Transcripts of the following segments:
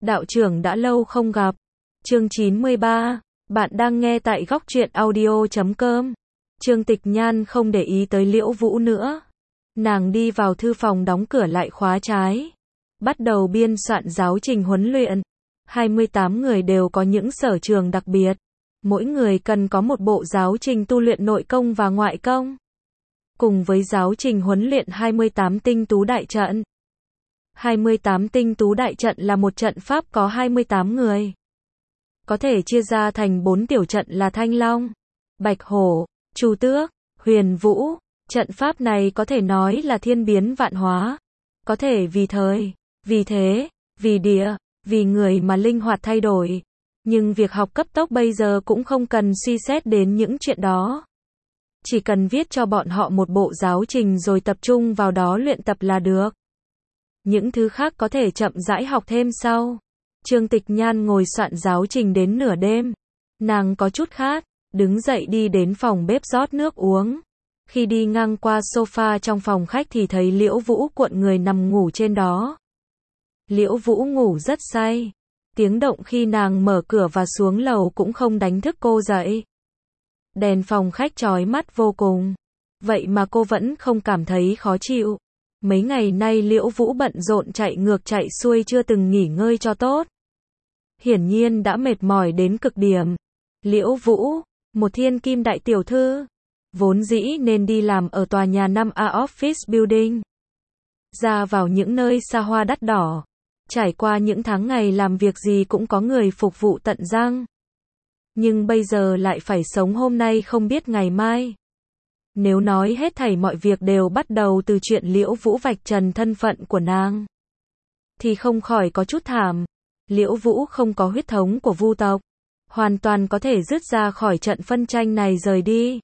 Đạo trưởng đã lâu không gặp. Chương 93. Bạn đang nghe tại góc truyện audio.com. Trương Tịch Nhan không để ý tới Liễu Vũ nữa. Nàng đi vào thư phòng đóng cửa lại khóa trái. Bắt đầu biên soạn giáo trình huấn luyện. 28 người đều có những sở trường đặc biệt. Mỗi người cần có một bộ giáo trình tu luyện nội công và ngoại công. Cùng với giáo trình huấn luyện 28 tinh tú đại trận. 28 tinh tú đại trận là một trận pháp có 28 người. Có thể chia ra thành 4 tiểu trận là Thanh Long, Bạch Hổ, Chu Tước, Huyền Vũ. Trận pháp này có thể nói là thiên biến vạn hóa. Có thể vì thời, vì thế, vì địa, vì người mà linh hoạt thay đổi. Nhưng việc học cấp tốc bây giờ cũng không cần suy xét đến những chuyện đó. Chỉ cần viết cho bọn họ một bộ giáo trình rồi tập trung vào đó luyện tập là được. Những thứ khác có thể chậm rãi học thêm sau. Trương Tịch Nhan ngồi soạn giáo trình đến nửa đêm. Nàng có chút khát, đứng dậy đi đến phòng bếp rót nước uống. Khi đi ngang qua sofa trong phòng khách thì thấy Liễu Vũ cuộn người nằm ngủ trên đó. Liễu Vũ ngủ rất say. Tiếng động khi nàng mở cửa và xuống lầu cũng không đánh thức cô dậy. Đèn phòng khách chói mắt vô cùng. Vậy mà cô vẫn không cảm thấy khó chịu. Mấy ngày nay Liễu Vũ bận rộn chạy ngược chạy xuôi chưa từng nghỉ ngơi cho tốt. Hiển nhiên đã mệt mỏi đến cực điểm. Liễu Vũ, một thiên kim đại tiểu thư, vốn dĩ nên đi làm ở tòa nhà 5A Office Building. Ra vào những nơi xa hoa đắt đỏ. Trải qua những tháng ngày làm việc gì cũng có người phục vụ tận răng. Nhưng bây giờ lại phải sống hôm nay không biết ngày mai. Nếu nói hết thảy mọi việc đều bắt đầu từ chuyện Liễu Vũ vạch trần thân phận của nàng, thì không khỏi có chút thảm. Liễu Vũ không có huyết thống của Vu tộc, hoàn toàn có thể dứt ra khỏi trận phân tranh này rời đi.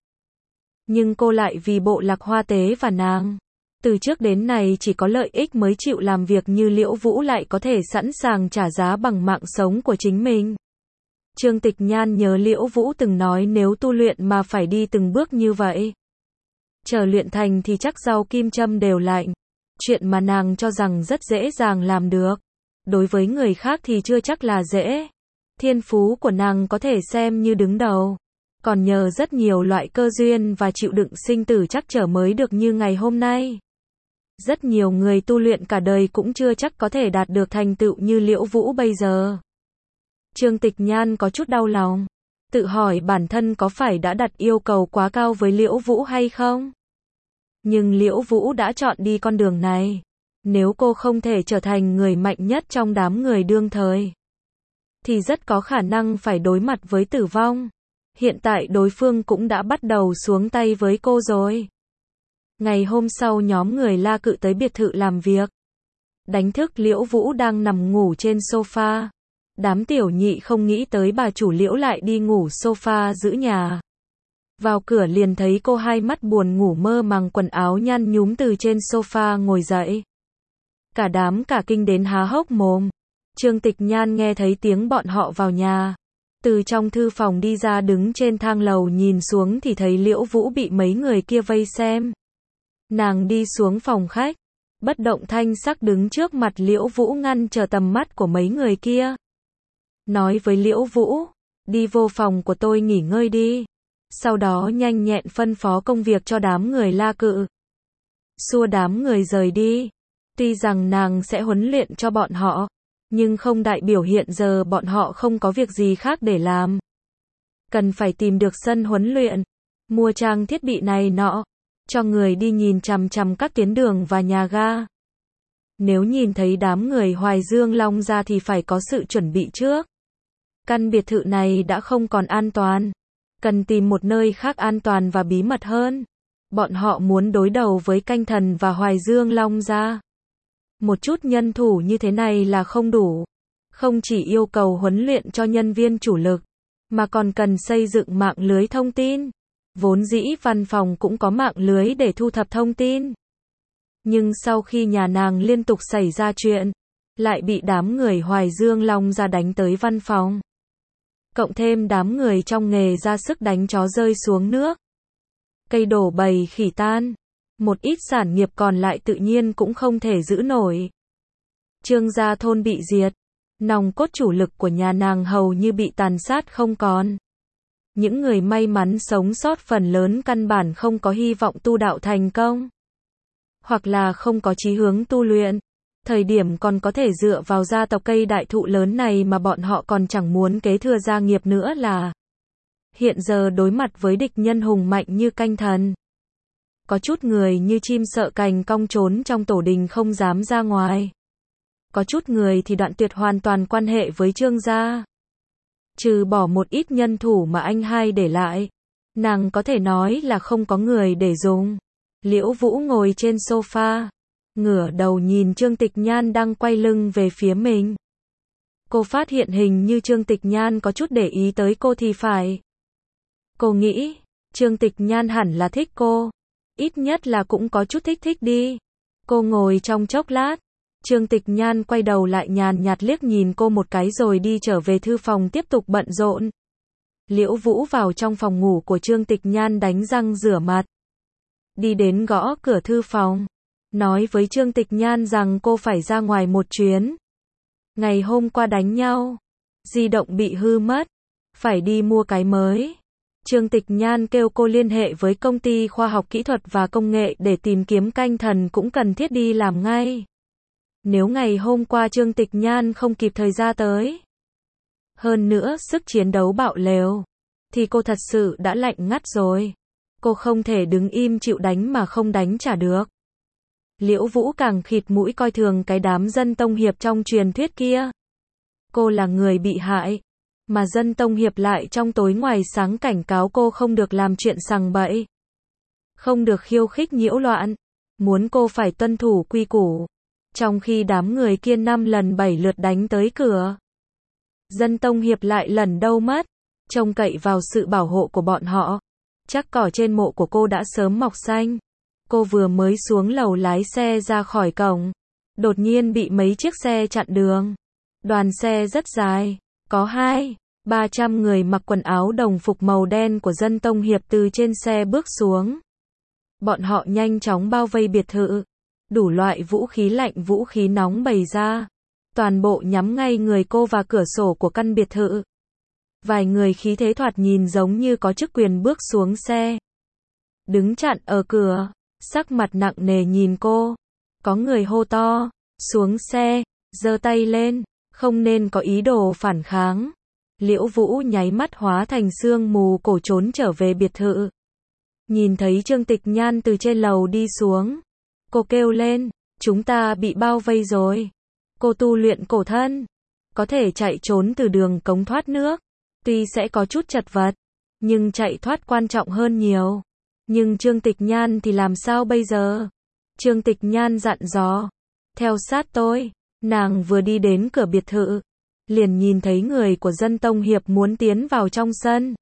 Nhưng cô lại vì bộ Lạc Hoa Tế và nàng, từ trước đến nay chỉ có lợi ích mới chịu làm việc như Liễu Vũ lại có thể sẵn sàng trả giá bằng mạng sống của chính mình. Trương Tịch Nhan nhớ Liễu Vũ từng nói nếu tu luyện mà phải đi từng bước như vậy, chờ luyện thành thì chắc rau kim châm đều lạnh. Chuyện mà nàng cho rằng rất dễ dàng làm được, đối với người khác thì chưa chắc là dễ. Thiên phú của nàng có thể xem như đứng đầu, còn nhờ rất nhiều loại cơ duyên và chịu đựng sinh tử trắc trở mới được như ngày hôm nay. Rất nhiều người tu luyện cả đời cũng chưa chắc có thể đạt được thành tựu như Liễu Vũ bây giờ. Trương Tịch Nhan có chút đau lòng, tự hỏi bản thân có phải đã đặt yêu cầu quá cao với Liễu Vũ hay không? Nhưng Liễu Vũ đã chọn đi con đường này. Nếu cô không thể trở thành người mạnh nhất trong đám người đương thời, thì rất có khả năng phải đối mặt với tử vong. Hiện tại đối phương cũng đã bắt đầu xuống tay với cô rồi. Ngày hôm sau nhóm người La Cự tới biệt thự làm việc. Đánh thức Liễu Vũ đang nằm ngủ trên sofa. Đám tiểu nhị không nghĩ tới bà chủ Liễu lại đi ngủ sofa giữ nhà. Vào cửa liền thấy cô hai mắt buồn ngủ mơ màng quần áo nhăn nhúm từ trên sofa ngồi dậy. Cả đám cả kinh đến há hốc mồm. Trương Tịch Nhan nghe thấy tiếng bọn họ vào nhà. Từ trong thư phòng đi ra đứng trên thang lầu nhìn xuống thì thấy Liễu Vũ bị mấy người kia vây xem. Nàng đi xuống phòng khách. Bất động thanh sắc đứng trước mặt Liễu Vũ ngăn trở tầm mắt của mấy người kia. Nói với Liễu Vũ, đi vô phòng của tôi nghỉ ngơi đi. Sau đó nhanh nhẹn phân phó công việc cho đám người La Cự. Xua đám người rời đi. Tuy rằng nàng sẽ huấn luyện cho bọn họ, nhưng không đại biểu hiện giờ bọn họ không có việc gì khác để làm. Cần phải tìm được sân huấn luyện, mua trang thiết bị này nọ, cho người đi nhìn chằm chằm các tuyến đường và nhà ga. Nếu nhìn thấy đám người Hoài Dương Long ra thì phải có sự chuẩn bị trước. Căn biệt thự này đã không còn an toàn. Cần tìm một nơi khác an toàn và bí mật hơn. Bọn họ muốn đối đầu với Canh Thần và Hoài Dương Long ra. Một chút nhân thủ như thế này là không đủ. Không chỉ yêu cầu huấn luyện cho nhân viên chủ lực, mà còn cần xây dựng mạng lưới thông tin. Vốn dĩ văn phòng cũng có mạng lưới để thu thập thông tin. Nhưng sau khi nhà nàng liên tục xảy ra chuyện, lại bị đám người Hoài Dương Long ra đánh tới văn phòng. Cộng thêm đám người trong nghề ra sức đánh chó rơi xuống nước. Cây đổ bầy khỉ tan. Một ít sản nghiệp còn lại tự nhiên cũng không thể giữ nổi. Trương gia thôn bị diệt. Nòng cốt chủ lực của nhà nàng hầu như bị tàn sát không còn. Những người may mắn sống sót phần lớn căn bản không có hy vọng tu đạo thành công. Hoặc là không có chí hướng tu luyện. Thời điểm còn có thể dựa vào gia tộc cây đại thụ lớn này mà bọn họ còn chẳng muốn kế thừa gia nghiệp nữa là. Hiện giờ đối mặt với địch nhân hùng mạnh như canh thần. Có chút người như chim sợ cành cong trốn trong tổ đình không dám ra ngoài. Có chút người thì đoạn tuyệt hoàn toàn quan hệ với Trương gia. Trừ bỏ một ít nhân thủ mà anh hai để lại. Nàng có thể nói là không có người để dùng. Liễu Vũ ngồi trên sofa. Ngửa đầu nhìn Trương Tịch Nhan đang quay lưng về phía mình. Cô phát hiện hình như Trương Tịch Nhan có chút để ý tới cô thì phải. Cô nghĩ, Trương Tịch Nhan hẳn là thích cô. Ít nhất là cũng có chút thích đi. Cô ngồi trong chốc lát. Trương Tịch Nhan quay đầu lại nhàn nhạt liếc nhìn cô một cái rồi đi trở về thư phòng tiếp tục bận rộn. Liễu Vũ vào trong phòng ngủ của Trương Tịch Nhan đánh răng rửa mặt. Đi đến gõ cửa thư phòng. Nói với Trương Tịch Nhan rằng cô phải ra ngoài một chuyến. Ngày hôm qua đánh nhau. Di động bị hư mất. Phải đi mua cái mới. Trương Tịch Nhan kêu cô liên hệ với công ty khoa học kỹ thuật và công nghệ để tìm kiếm canh thần cũng cần thiết đi làm ngay. Nếu ngày hôm qua Trương Tịch Nhan không kịp thời ra tới. Hơn nữa sức chiến đấu bạo lều. Thì cô thật sự đã lạnh ngắt rồi. Cô không thể đứng im chịu đánh mà không đánh trả được. Liễu Vũ càng khịt mũi coi thường cái đám dân tông hiệp trong truyền thuyết kia. Cô là người bị hại. Mà dân tông hiệp lại trong tối ngoài sáng cảnh cáo cô không được làm chuyện sằng bậy. Không được khiêu khích nhiễu loạn. Muốn cô phải tuân thủ quy củ. Trong khi đám người kia 5 lần 7 lượt đánh tới cửa. Dân tông hiệp lại lần đâu mất. Trông cậy vào sự bảo hộ của bọn họ. Chắc cỏ trên mộ của cô đã sớm mọc xanh. Cô vừa mới xuống lầu lái xe ra khỏi cổng. Đột nhiên bị mấy chiếc xe chặn đường. Đoàn xe rất dài. Có 200-300 người mặc quần áo đồng phục màu đen của dân tông hiệp từ trên xe bước xuống. Bọn họ nhanh chóng bao vây biệt thự. Đủ loại vũ khí lạnh vũ khí nóng bày ra. Toàn bộ nhắm ngay người cô và cửa sổ của căn biệt thự. Vài người khí thế thoạt nhìn giống như có chức quyền bước xuống xe. Đứng chặn ở cửa. Sắc mặt nặng nề nhìn cô. Có người hô to. Xuống xe. Giơ tay lên. Không nên có ý đồ phản kháng. Liễu Vũ nháy mắt hóa thành sương mù cổ trốn trở về biệt thự. Nhìn thấy Trương Tịch Nhan từ trên lầu đi xuống. Cô kêu lên. Chúng ta bị bao vây rồi. Cô tu luyện cổ thân. Có thể chạy trốn từ đường cống thoát nước. Tuy sẽ có chút chật vật. Nhưng chạy thoát quan trọng hơn nhiều. Nhưng Trương Tịch Nhan thì làm sao bây giờ? Trương Tịch Nhan dặn dò. Theo sát tôi. Nàng vừa đi đến cửa biệt thự. Liền nhìn thấy người của dân tông hiệp muốn tiến vào trong sân.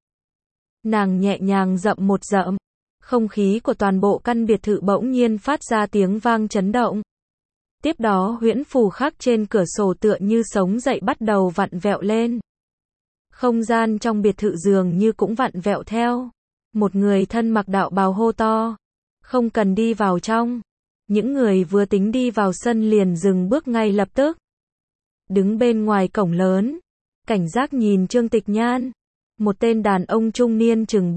Nàng nhẹ nhàng dậm một dậm. Không khí của toàn bộ căn biệt thự bỗng nhiên phát ra tiếng vang chấn động. Tiếp đó huyễn phù khắc trên cửa sổ tựa như sống dậy bắt đầu vặn vẹo lên. Không gian trong biệt thự dường như cũng vặn vẹo theo. Một người thân mặc đạo bào hô to. Không cần đi vào trong. Những người vừa tính đi vào sân liền dừng bước ngay lập tức. Đứng bên ngoài cổng lớn. Cảnh giác nhìn Trương Tịch Nhan. Một tên đàn ông trung niên chừng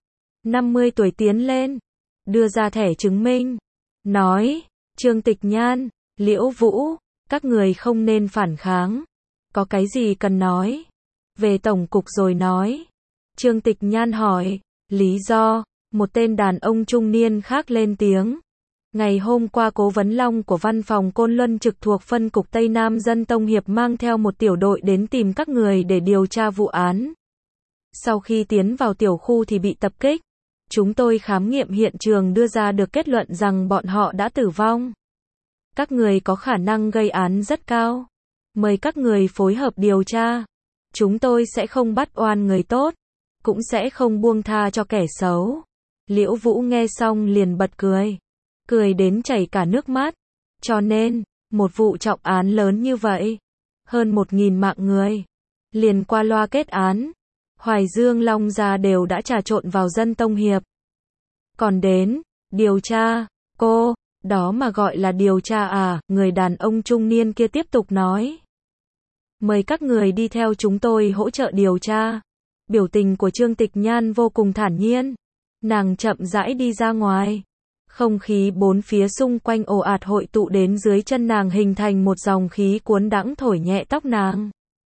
40-50 tuổi tiến lên. Đưa ra thẻ chứng minh. Nói. Trương Tịch Nhan, Liễu Vũ, các người không nên phản kháng. Có cái gì cần nói. Về tổng cục rồi nói. Trương Tịch Nhan hỏi. Lý do. Một tên đàn ông trung niên khác lên tiếng. Ngày hôm qua Cố vấn Long của văn phòng Côn Luân trực thuộc phân cục Tây Nam dân tông hiệp mang theo một tiểu đội đến tìm các người để điều tra vụ án. Sau khi tiến vào tiểu khu thì bị tập kích. Chúng tôi khám nghiệm hiện trường đưa ra được kết luận rằng bọn họ đã tử vong. Các người có khả năng gây án rất cao. Mời các người phối hợp điều tra. Chúng tôi sẽ không bắt oan người tốt. Cũng sẽ không buông tha cho kẻ xấu. Liễu Vũ nghe xong liền bật cười. Cười đến chảy cả nước mắt. Cho nên, một vụ trọng án lớn như vậy. Hơn 1.000 mạng người. Liền qua loa kết án. Hoài Dương Long Gia đều đã trà trộn vào dân tông hiệp. Còn đến, điều tra, cô, đó mà gọi là điều tra à, người đàn ông trung niên kia tiếp tục nói. Mời các người đi theo chúng tôi hỗ trợ điều tra. Biểu tình của Trương Tịch Nhan vô cùng thản nhiên. Nàng chậm rãi đi ra ngoài. Không khí bốn phía xung quanh ồ ạt hội tụ đến dưới chân nàng hình thành một dòng khí cuốn đãng thổi nhẹ tóc nàng.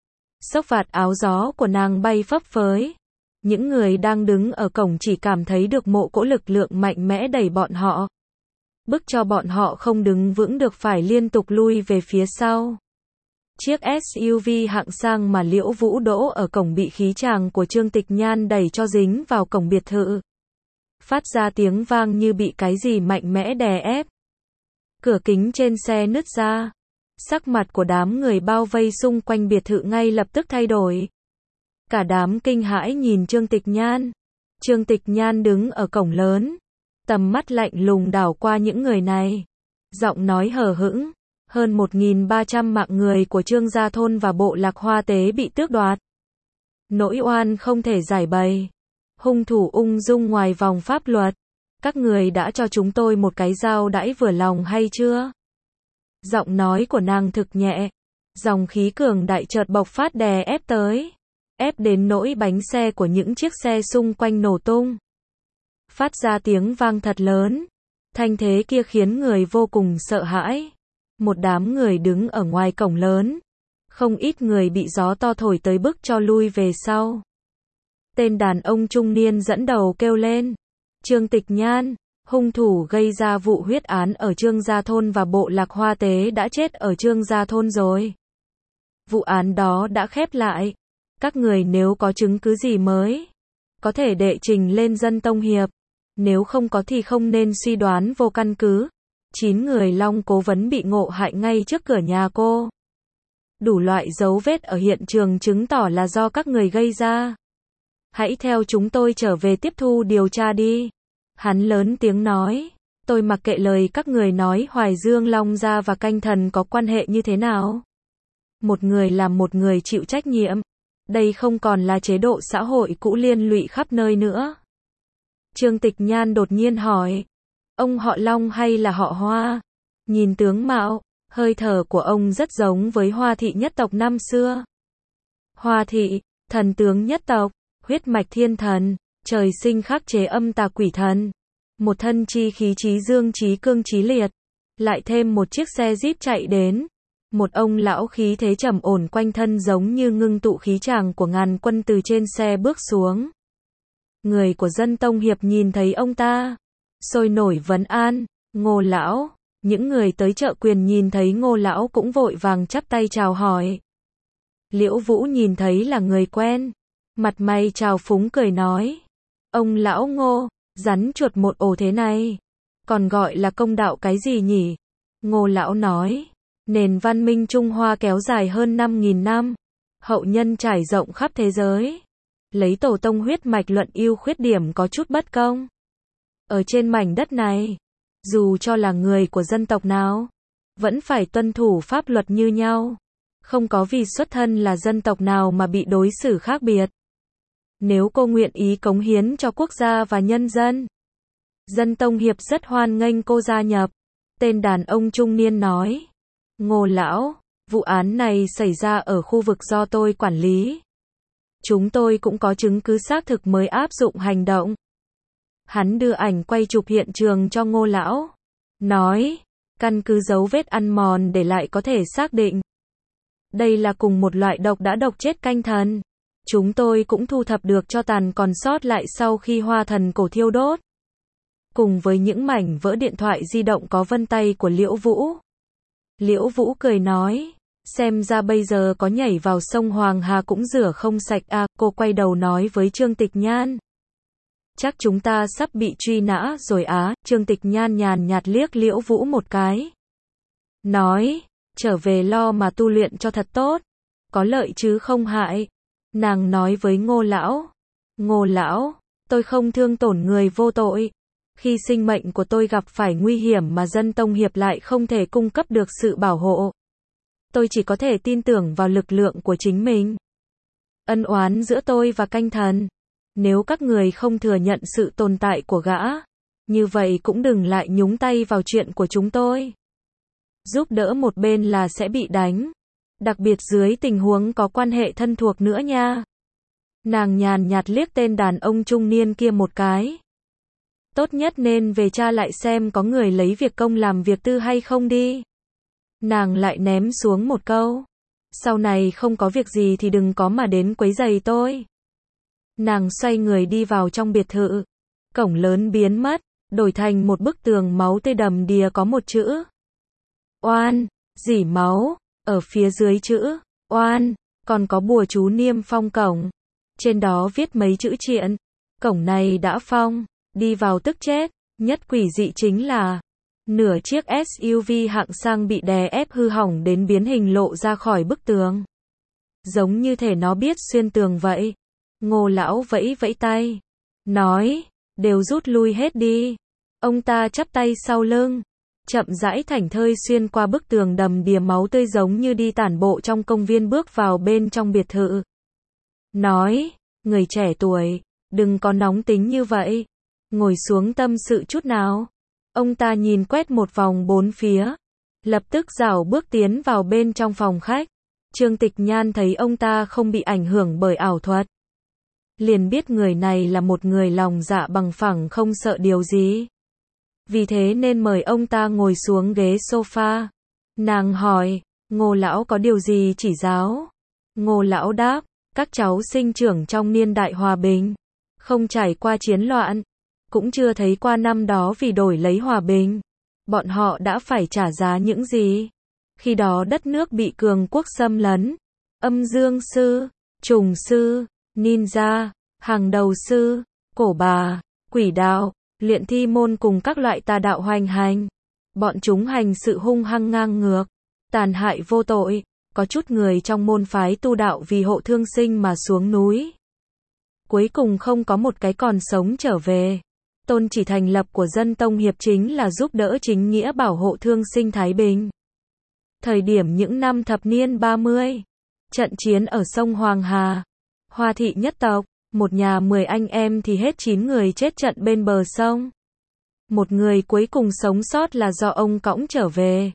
Xốc vạt áo gió của nàng bay phấp phới. Những người đang đứng ở cổng chỉ cảm thấy được một cỗ lực lượng mạnh mẽ đẩy bọn họ. Bức cho bọn họ không đứng vững được phải liên tục lui về phía sau. Chiếc SUV hạng sang mà Liễu Vũ đỗ ở cổng bị khí tràng của Trương Tịch Nhan đẩy cho dính vào cổng biệt thự. Phát ra tiếng vang như bị cái gì mạnh mẽ đè ép. Cửa kính trên xe nứt ra. Sắc mặt của đám người bao vây xung quanh biệt thự ngay lập tức thay đổi. Cả đám kinh hãi nhìn Trương Tịch Nhan. Trương Tịch Nhan đứng ở cổng lớn. Tầm mắt lạnh lùng đảo qua những người này. Giọng nói hờ hững. Hơn 1.300 mạng người của Trương Gia Thôn và Bộ Lạc Hoa Tế bị tước đoạt. Nỗi oan không thể giải bày. Hung thủ ung dung ngoài vòng pháp luật. Các người đã cho chúng tôi một cái giao đãi vừa lòng hay chưa? Giọng nói của nàng thực nhẹ. Dòng khí cường đại chợt bộc phát đè ép tới. Ép đến nỗi bánh xe của những chiếc xe xung quanh nổ tung. Phát ra tiếng vang thật lớn. Thanh thế kia khiến người vô cùng sợ hãi. Một đám người đứng ở ngoài cổng lớn. Không ít người bị gió to thổi tới bức cho lui về sau. Tên đàn ông trung niên dẫn đầu kêu lên. Trương Tịch Nhan, hung thủ gây ra vụ huyết án ở Trương Gia Thôn và Bộ Lạc Hoa Tế đã chết ở Trương Gia Thôn rồi. Vụ án đó đã khép lại. Các người nếu có chứng cứ gì mới, có thể đệ trình lên Dân Tông Hiệp. Nếu không có thì không nên suy đoán vô căn cứ. 9 người Long cố vấn bị ngộ hại ngay trước cửa nhà cô. Đủ loại dấu vết ở hiện trường chứng tỏ là do các người gây ra. Hãy theo chúng tôi trở về tiếp thu điều tra đi. Hắn lớn tiếng nói. Tôi mặc kệ lời các người nói Hoài Dương Long Gia và Canh Thần có quan hệ như thế nào. Một người làm một người chịu trách nhiệm. Đây không còn là chế độ xã hội cũ liên lụy khắp nơi nữa. Trương Tịch Nhan đột nhiên hỏi. Ông họ Long hay là họ Hoa? Nhìn tướng mạo, hơi thở của ông rất giống với Hoa thị nhất tộc năm xưa. Hoa thị, thần tướng nhất tộc, huyết mạch thiên thần, trời sinh khắc chế âm tà quỷ thần. Một thân chi khí trí dương trí cương trí liệt. Lại thêm một chiếc xe Jeep chạy đến. Một ông lão khí thế trầm ổn quanh thân giống như ngưng tụ khí tràng của ngàn quân từ trên xe bước xuống. Người của Dân Tông Hiệp nhìn thấy ông ta. Sôi nổi vấn an. Ngô lão. Những người tới chợ Quyền nhìn thấy Ngô lão cũng vội vàng chắp tay chào hỏi. Liễu Vũ nhìn thấy là người quen. Mặt mày trào phúng cười nói. Ông lão Ngô, rắn chuột một ổ thế này. Còn gọi là công đạo cái gì nhỉ? Ngô lão nói. Nền văn minh Trung Hoa kéo dài hơn 5.000 năm. Hậu nhân trải rộng khắp thế giới. Lấy tổ tông huyết mạch luận ưu khuyết điểm có chút bất công. Ở trên mảnh đất này, dù cho là người của dân tộc nào, vẫn phải tuân thủ pháp luật như nhau. Không có vì xuất thân là dân tộc nào mà bị đối xử khác biệt. Nếu cô nguyện ý cống hiến cho quốc gia và nhân dân, Dân Tông Hiệp rất hoan nghênh cô gia nhập. Tên đàn ông trung niên nói. Ngô lão, vụ án này xảy ra ở khu vực do tôi quản lý. Chúng tôi cũng có chứng cứ xác thực mới áp dụng hành động. Hắn đưa ảnh quay chụp hiện trường cho Ngô lão. Nói, căn cứ dấu vết ăn mòn để lại có thể xác định. Đây là cùng một loại độc đã độc chết Canh Thần. Chúng tôi cũng thu thập được tro tàn còn sót lại sau khi Hoa Thần cổ thiêu đốt. Cùng với những mảnh vỡ điện thoại di động có vân tay của Liễu Vũ. Liễu Vũ cười nói, xem ra bây giờ có nhảy vào sông Hoàng Hà cũng rửa không sạch à. Cô quay đầu nói với Trương Tịch Nhan. Chắc chúng ta sắp bị truy nã rồi á. Trương Tịch Nhan nhàn nhạt liếc Liễu Vũ một cái. Nói, trở về lo mà tu luyện cho thật tốt. Có lợi chứ không hại. Nàng nói với Ngô lão. Ngô lão, tôi không thương tổn người vô tội. Khi sinh mệnh của tôi gặp phải nguy hiểm mà Dân Tông Hiệp lại không thể cung cấp được sự bảo hộ. Tôi chỉ có thể tin tưởng vào lực lượng của chính mình. Ân oán giữa tôi và Canh Thần. Nếu các người không thừa nhận sự tồn tại của gã, như vậy cũng đừng lại nhúng tay vào chuyện của chúng tôi. Giúp đỡ một bên là sẽ bị đánh. Đặc biệt dưới tình huống có quan hệ thân thuộc nữa nha. Nàng nhàn nhạt liếc tên đàn ông trung niên kia một cái. Tốt nhất nên về tra lại xem có người lấy việc công làm việc tư hay không đi. Nàng lại ném xuống một câu. Sau này không có việc gì thì đừng có mà đến quấy rầy tôi. Nàng xoay người đi vào trong biệt thự. Cổng lớn biến mất, đổi thành một bức tường máu tươi đầm đìa có một chữ. Oan, rỉ máu, ở phía dưới chữ, oan, còn có bùa chú niêm phong cổng. Trên đó viết mấy chữ triện. Cổng này đã phong, đi vào tức chết. Nhất quỷ dị chính là nửa chiếc SUV hạng sang bị đè ép hư hỏng đến biến hình lộ ra khỏi bức tường. Giống như thể nó biết xuyên tường vậy. Ngô lão vẫy vẫy tay. Nói, đều rút lui hết đi. Ông ta chắp tay sau lưng. Chậm rãi thảnh thơi xuyên qua bức tường đầm đìa máu tươi giống như đi tản bộ trong công viên bước vào bên trong biệt thự. Nói, người trẻ tuổi, đừng có nóng tính như vậy. Ngồi xuống tâm sự chút nào. Ông ta nhìn quét một vòng bốn phía. Lập tức rảo bước tiến vào bên trong phòng khách. Trương Tịch Nhan thấy ông ta không bị ảnh hưởng bởi ảo thuật. Liền biết người này là một người lòng dạ bằng phẳng không sợ điều gì. Vì thế nên mời ông ta ngồi xuống ghế sofa. Nàng hỏi, Ngô lão có điều gì chỉ giáo? Ngô lão đáp, các cháu sinh trưởng trong niên đại hòa bình, không trải qua chiến loạn, cũng chưa thấy qua năm đó vì đổi lấy hòa bình, bọn họ đã phải trả giá những gì. Khi đó đất nước bị cường quốc xâm lấn, âm dương sư, trùng sư, ninja, hàng đầu sư, cổ bà, quỷ đạo, luyện thi môn cùng các loại tà đạo hoành hành. Bọn chúng hành sự hung hăng ngang ngược, tàn hại vô tội, có chút người trong môn phái tu đạo vì hộ thương sinh mà xuống núi. Cuối cùng không có một cái còn sống trở về. Tôn chỉ thành lập của Dân Tông Hiệp chính là giúp đỡ chính nghĩa bảo hộ thương sinh Thái Bình. Thời điểm những năm thập niên 30, trận chiến ở sông Hoàng Hà, Hoa thị nhất tộc, một nhà 10 anh em thì hết 9 người chết trận bên bờ sông. Một người cuối cùng sống sót là do ông cõng trở về.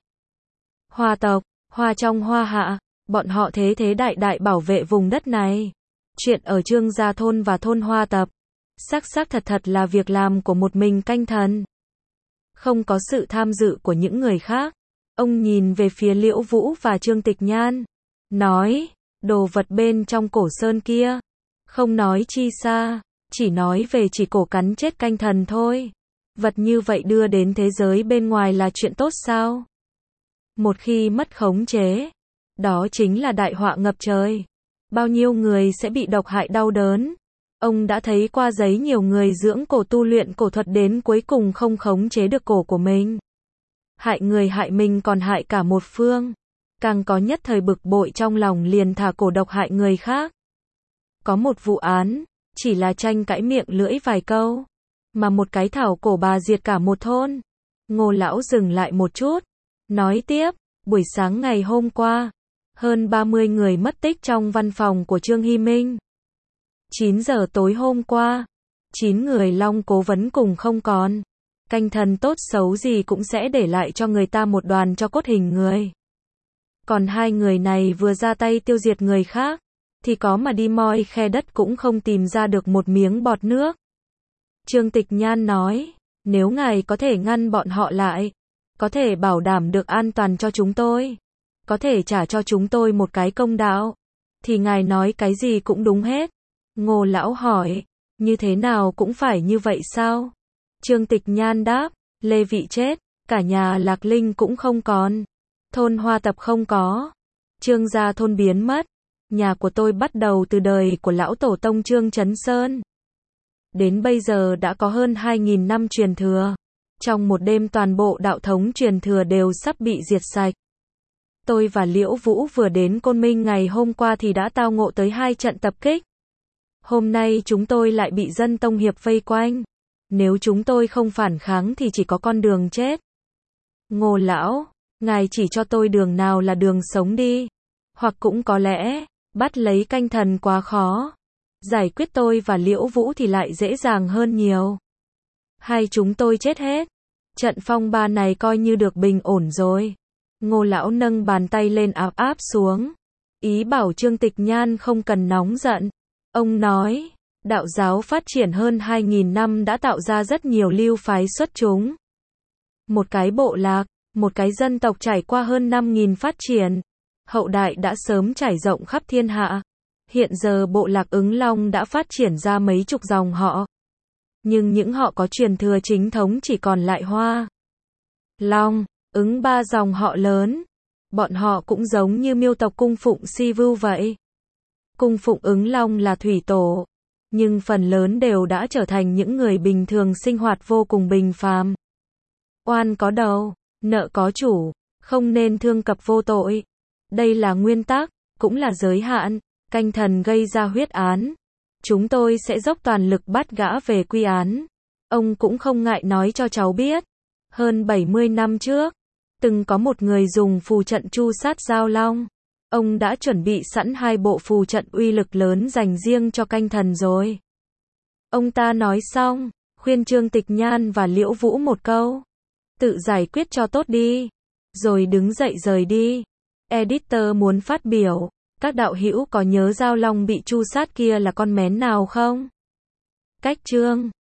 Hoa tộc, Hoa trong Hoa hạ, bọn họ thế thế đại đại bảo vệ vùng đất này. Chuyện ở Trương Gia Thôn và thôn Hoa Tập, xác thật thật là việc làm của một mình canh thần. Không có sự tham dự của những người khác. Ông nhìn về phía Liễu Vũ và Trương Tịch Nhan. Nói, đồ vật bên trong cổ sơn kia. Không nói chi xa, chỉ nói về chỉ cổ cắn chết canh thần thôi. Vật như vậy đưa đến thế giới bên ngoài là chuyện tốt sao? Một khi mất khống chế, đó chính là đại họa ngập trời. Bao nhiêu người sẽ bị độc hại đau đớn. Ông đã thấy qua giấy nhiều người dưỡng cổ tu luyện cổ thuật đến cuối cùng không khống chế được cổ của mình. Hại người hại mình còn hại cả một phương. Càng có nhất thời bực bội trong lòng liền thả cổ độc hại người khác. Có một vụ án, chỉ là tranh cãi miệng lưỡi vài câu, mà một cái thảo cổ bà diệt cả một thôn. Ngô lão dừng lại một chút, nói tiếp, buổi sáng ngày hôm qua, hơn 30 người mất tích trong văn phòng của Trương Hy Minh. 9 giờ tối hôm qua, 9 người Long cố vấn cùng không còn. Canh thần tốt xấu gì cũng sẽ để lại cho người ta một đoàn tro cốt hình người. Còn hai người này vừa ra tay tiêu diệt người khác, thì có mà đi moi khe đất cũng không tìm ra được một miếng bọt nước. Trương Tịch Nhan nói, nếu ngài có thể ngăn bọn họ lại, có thể bảo đảm được an toàn cho chúng tôi, có thể trả cho chúng tôi một cái công đạo, thì ngài nói cái gì cũng đúng hết. Ngô lão hỏi, như thế nào cũng phải như vậy sao? Trương Tịch Nhan đáp, Lê Vị chết, cả nhà Lạc Linh cũng không còn, thôn Hoa Tập không có, Trương gia thôn biến mất. Nhà của tôi bắt đầu từ đời của lão tổ tông Trương Chấn Sơn. Đến bây giờ đã có hơn 2.000 năm truyền thừa. Trong một đêm toàn bộ đạo thống truyền thừa đều sắp bị diệt sạch. Tôi và Liễu Vũ vừa đến Côn Minh ngày hôm qua thì đã tao ngộ tới 2 trận tập kích. Hôm nay chúng tôi lại bị Dân Tông Hiệp vây quanh. Nếu chúng tôi không phản kháng thì chỉ có con đường chết. Ngô lão, ngài chỉ cho tôi đường nào là đường sống đi. Hoặc cũng có lẽ, bắt lấy canh thần quá khó. Giải quyết tôi và Liễu Vũ thì lại dễ dàng hơn nhiều. Hay chúng tôi chết hết. Trận phong ba này coi như được bình ổn rồi. Ngô lão nâng bàn tay lên áp xuống. ý bảo Trương Tịch Nhan không cần nóng giận. Ông nói, đạo giáo phát triển hơn 2.000 năm đã tạo ra rất nhiều lưu phái xuất chúng. Một cái bộ lạc, một cái dân tộc trải qua hơn 5.000 phát triển, hậu đại đã sớm trải rộng khắp thiên hạ. Hiện giờ bộ lạc Ứng Long đã phát triển ra mấy chục dòng họ. Nhưng những họ có truyền thừa chính thống chỉ còn lại Hoa, Long, Ứng 3 dòng họ lớn. Bọn họ cũng giống như Miêu tộc cung phụng Si Vưu vậy. Cung phụng Ứng Long là thủy tổ, nhưng phần lớn đều đã trở thành những người bình thường sinh hoạt vô cùng bình phàm. Oan có đầu, nợ có chủ, không nên thương cập vô tội. Đây là nguyên tắc, cũng là giới hạn. Canh thần gây ra huyết án, chúng tôi sẽ dốc toàn lực bắt gã về quy án. Ông cũng không ngại nói cho cháu biết. Hơn 70 năm trước, từng có một người dùng phù trận tru sát Giao Long. Ông đã chuẩn bị sẵn 2 bộ phù trận uy lực lớn dành riêng cho canh thần rồi. Ông ta nói xong, khuyên Trương Tịch Nhan và Liễu Vũ một câu. Tự giải quyết cho tốt đi. Rồi đứng dậy rời đi. Editor muốn phát biểu. Các đạo hữu có nhớ Giao Long bị tru sát kia là con mén nào không? Cách chương